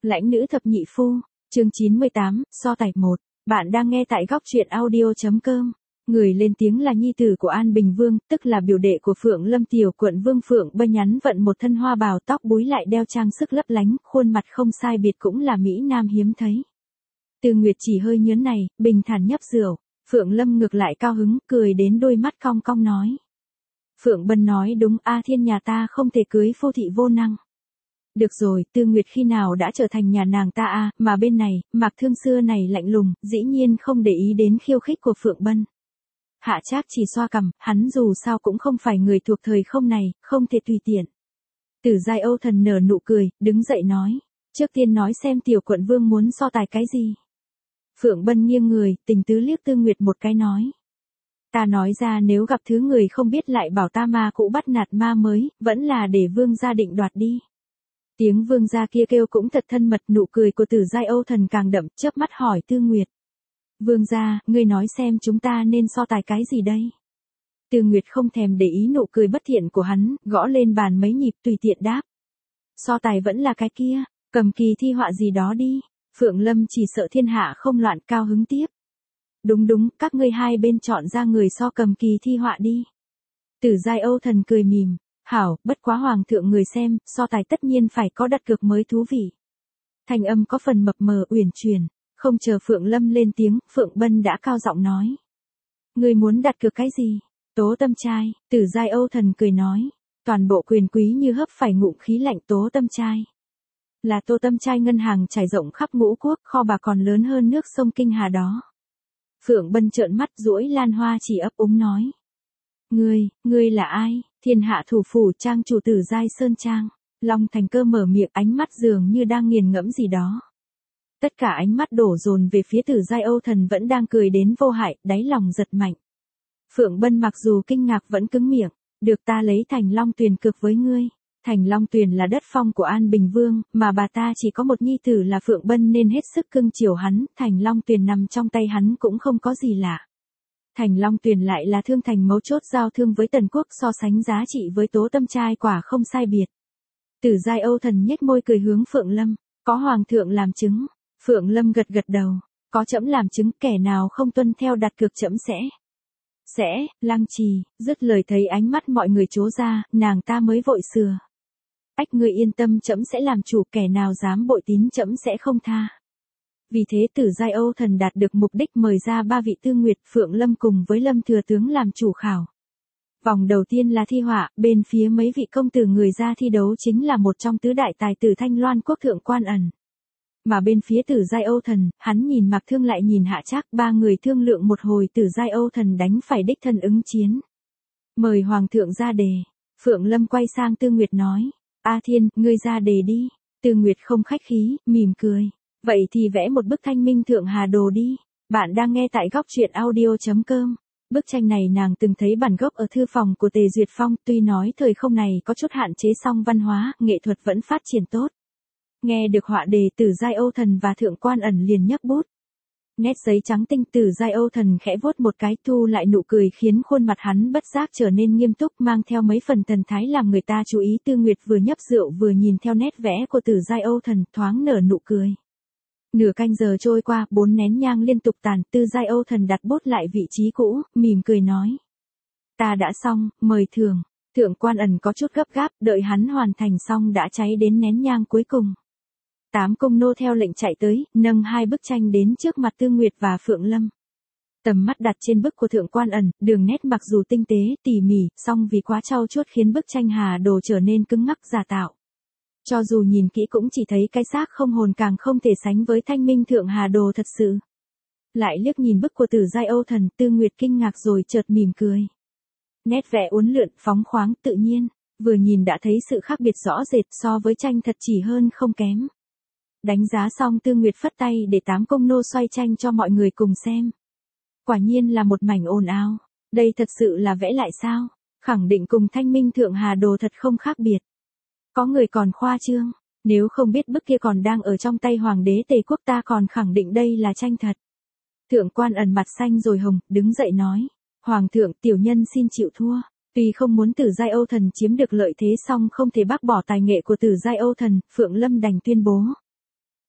Lãnh nữ thập nhị phu, chương 98, so tài 1. Bạn đang nghe tại góc truyện audio.com. Người lên tiếng là nhi tử của An Bình Vương, tức là biểu đệ của Phượng Lâm tiểu quận Vương Phượng Bân nhắn vận một thân hoa bào tóc búi lại đeo trang sức lấp lánh, khuôn mặt không sai biệt cũng là mỹ nam hiếm thấy. Tư Nguyệt chỉ hơi nhớn này, bình thản nhấp rượu, Phượng Lâm ngược lại cao hứng, cười đến đôi mắt cong cong nói. Phượng Bân nói đúng, A Thiên nhà ta không thể cưới phu thị vô năng. Được rồi, Tư Nguyệt khi nào đã trở thành nhà nàng ta a, mà bên này, Mạc Thương xưa này lạnh lùng, dĩ nhiên không để ý đến khiêu khích của Phượng Bân. Hạ Trác chỉ xoa cằm, hắn dù sao cũng không phải người thuộc thời không này, không thể tùy tiện. Tử Giai Âu Thần nở nụ cười, đứng dậy nói, trước tiên nói xem tiểu quận vương muốn so tài cái gì. Phượng Bân nghiêng người, tình tứ liếc Tư Nguyệt một cái nói. Ta nói ra nếu gặp thứ người không biết lại bảo ta ma cũ bắt nạt ma mới, vẫn là để vương gia định đoạt đi. Tiếng vương gia kia kêu cũng thật thân mật, nụ cười của Tử Giai Âu Thần càng đậm, chớp mắt hỏi Tư Nguyệt. Vương gia, ngươi nói xem chúng ta nên so tài cái gì đây? Tư Nguyệt không thèm để ý nụ cười bất thiện của hắn, gõ lên bàn mấy nhịp tùy tiện đáp. So tài vẫn là cái kia, cầm kỳ thi họa gì đó đi. Phượng Lâm chỉ sợ thiên hạ không loạn, cao hứng tiếp. Đúng đúng, các ngươi hai bên chọn ra người so cầm kỳ thi họa đi. Tử Giai Âu Thần cười mỉm. Hảo, bất quá hoàng thượng người xem, so tài tất nhiên phải có đặt cược mới thú vị. Thanh âm có phần mập mờ uyển chuyển, không chờ Phượng Lâm lên tiếng, Phượng Bân đã cao giọng nói. Người muốn đặt cược cái gì? Tố Tâm Trai, Tử Giai Âu Thần cười nói. Toàn bộ quyền quý như hấp phải ngụm khí lạnh. Tố Tâm Trai là Tô Tâm Trai ngân hàng trải rộng khắp ngũ quốc, kho bạc còn lớn hơn nước sông Kinh Hà đó. Phượng Bân trợn mắt duỗi lan hoa chỉ ấp úng nói. Ngươi là ai? Thiên hạ thủ phủ trang chủ Tử Giai Sơn Trang. Long Thành Cơ mở miệng, ánh mắt dường như đang nghiền ngẫm gì đó. Tất cả ánh mắt đổ dồn về phía Tử Giai Âu Thần vẫn đang cười đến vô hại, đáy lòng giật mạnh. Phượng Bân mặc dù kinh ngạc vẫn cứng miệng, được ta lấy Thành Long Tuyền cược với ngươi. Thành Long Tuyền là đất phong của An Bình Vương, mà bà ta chỉ có một nhi tử là Phượng Bân nên hết sức cưng chiều hắn, Thành Long Tuyền nằm trong tay hắn cũng không có gì lạ. Thành Long Tuyền lại là thương thành mấu chốt giao thương với Tần Quốc, so sánh giá trị với Tố Tâm Trai quả không sai biệt. Tử Giai Âu Thần nhếch môi cười hướng Phượng Lâm, có hoàng thượng làm chứng. Phượng Lâm gật gật đầu, có trẫm làm chứng, kẻ nào không tuân theo đặt cược trẫm sẽ, Lăng Trì, dứt lời thấy ánh mắt mọi người trố ra, nàng ta mới vội sửa. Ách, ngươi yên tâm, trẫm sẽ làm chủ, kẻ nào dám bội tín trẫm sẽ không tha. Vì thế Tử Giai Âu Thần đạt được mục đích, mời ra ba vị Tư Nguyệt, Phượng Lâm cùng với Lâm Thừa Tướng làm chủ khảo. Vòng đầu tiên là thi họa, bên phía mấy vị công tử người ra thi đấu chính là một trong tứ đại tài tử Thanh Loan quốc Thượng Quan Ẩn. Mà bên phía Tử Giai Âu Thần, hắn nhìn Mạc Thương lại nhìn Hạ Trác, ba người thương lượng một hồi, Tử Giai Âu Thần đánh phải đích thân ứng chiến. Mời hoàng thượng ra đề. Phượng Lâm quay sang Tư Nguyệt nói, A Thiên, ngươi ra đề đi. Tư Nguyệt không khách khí, mỉm cười. Vậy thì vẽ một bức Thanh Minh Thượng Hà Đồ đi. Bạn đang nghe tại góc truyện audio.com. Bức tranh này nàng từng thấy bản gốc ở thư phòng của Tề Duyệt Phong, tuy nói thời không này có chút hạn chế song văn hóa, nghệ thuật vẫn phát triển tốt. Nghe được họa đề, Tử Giai Âu Thần và Thượng Quan Ẩn liền nhấc bút. Nét giấy trắng tinh, Tử Giai Âu Thần khẽ vuốt một cái, thu lại nụ cười khiến khuôn mặt hắn bất giác trở nên nghiêm túc, mang theo mấy phần thần thái làm người ta chú ý. Tư Nguyệt vừa nhấp rượu vừa nhìn theo nét vẽ của Tử Giai Âu Thần, thoáng nở nụ cười. Nửa canh giờ trôi qua, 4 nén nhang liên tục tàn, Tử Giai Âu Thần đặt bút lại vị trí cũ, mỉm cười nói. Ta đã xong, mời thưởng. Thượng Quan Ẩn có chút gấp gáp, đợi hắn hoàn thành xong đã cháy đến nén nhang cuối cùng. 8 công nô theo lệnh chạy tới, nâng 2 bức tranh đến trước mặt Tư Nguyệt và Phượng Lâm. Tầm mắt đặt trên bức của Thượng Quan Ẩn, đường nét mặc dù tinh tế, tỉ mỉ, song vì quá trau chuốt khiến bức tranh Hà Đồ trở nên cứng ngắc giả tạo. Cho dù nhìn kỹ cũng chỉ thấy cái xác không hồn, càng không thể sánh với Thanh Minh Thượng Hà Đồ thật sự. Lại liếc nhìn bức của Tử Giai Âu Thần, Tư Nguyệt kinh ngạc rồi chợt mỉm cười. Nét vẽ uốn lượn, phóng khoáng, tự nhiên, vừa nhìn đã thấy sự khác biệt rõ rệt, so với tranh thật chỉ hơn không kém. Đánh giá xong, Tư Nguyệt phất tay để 8 công nô xoay tranh cho mọi người cùng xem. Quả nhiên là một mảnh ồn ào. Đây thật sự là vẽ lại sao? Khẳng định cùng Thanh Minh Thượng Hà Đồ thật không khác biệt. Có người còn khoa trương, nếu không biết bức kia còn đang ở trong tay Hoàng đế Tề Quốc ta còn khẳng định đây là tranh thật. Thượng Quan Ẩn mặt xanh rồi hồng, đứng dậy nói. Hoàng thượng, tiểu nhân xin chịu thua. Tuy không muốn Tử Giai Âu Thần chiếm được lợi thế song không thể bác bỏ tài nghệ của Tử Giai Âu Thần, Phượng Lâm đành tuyên bố.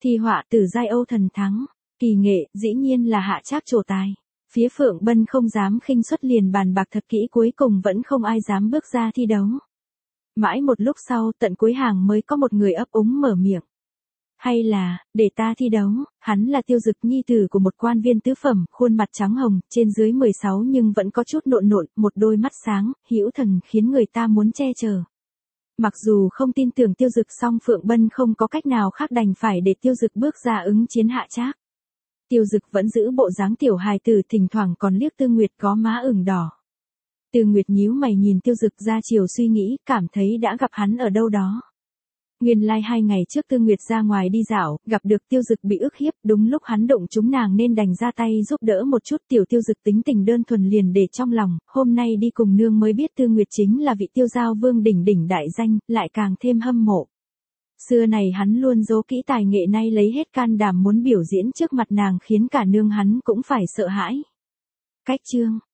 Thi họa tử giai Âu thần thắng, kỳ nghệ, dĩ nhiên là hạ trác trổ tài. Phía Phượng Bân không dám khinh suất liền bàn bạc thật kỹ, cuối cùng vẫn không ai dám bước ra thi đấu. Mãi một lúc sau, tận cuối hàng mới có một người ấp úng mở miệng. Hay là, để ta thi đấu, hắn là Tiêu Dực, nhi tử của một quan viên tứ phẩm, khuôn mặt trắng hồng, trên dưới 16 nhưng vẫn có chút nộn nộn, một đôi mắt sáng, hữu thần khiến người ta muốn che chở. Mặc dù không tin tưởng Tiêu Dực, song Phượng Bân không có cách nào khác, đành phải để Tiêu Dực bước ra ứng chiến hạ trác. Tiêu Dực vẫn giữ bộ dáng tiểu hài tử, thỉnh thoảng còn liếc Tư Nguyệt có má ửng đỏ. Tư Nguyệt nhíu mày nhìn Tiêu Dực, ra chiều suy nghĩ, cảm thấy đã gặp hắn ở đâu đó. Nguyên lai 2 ngày trước Tư Nguyệt ra ngoài đi dạo, gặp được Tiêu Dực bị ức hiếp, đúng lúc hắn đụng trúng nàng nên đành ra tay giúp đỡ một chút. Tiểu Tiêu Dực tính tình đơn thuần liền để trong lòng, hôm nay đi cùng nương mới biết Tư Nguyệt chính là vị Tiêu Giao Vương đỉnh đỉnh đại danh, lại càng thêm hâm mộ. Xưa này hắn luôn giấu kỹ tài nghệ, nay lấy hết can đảm muốn biểu diễn trước mặt nàng, khiến cả nương hắn cũng phải sợ hãi. Cách chương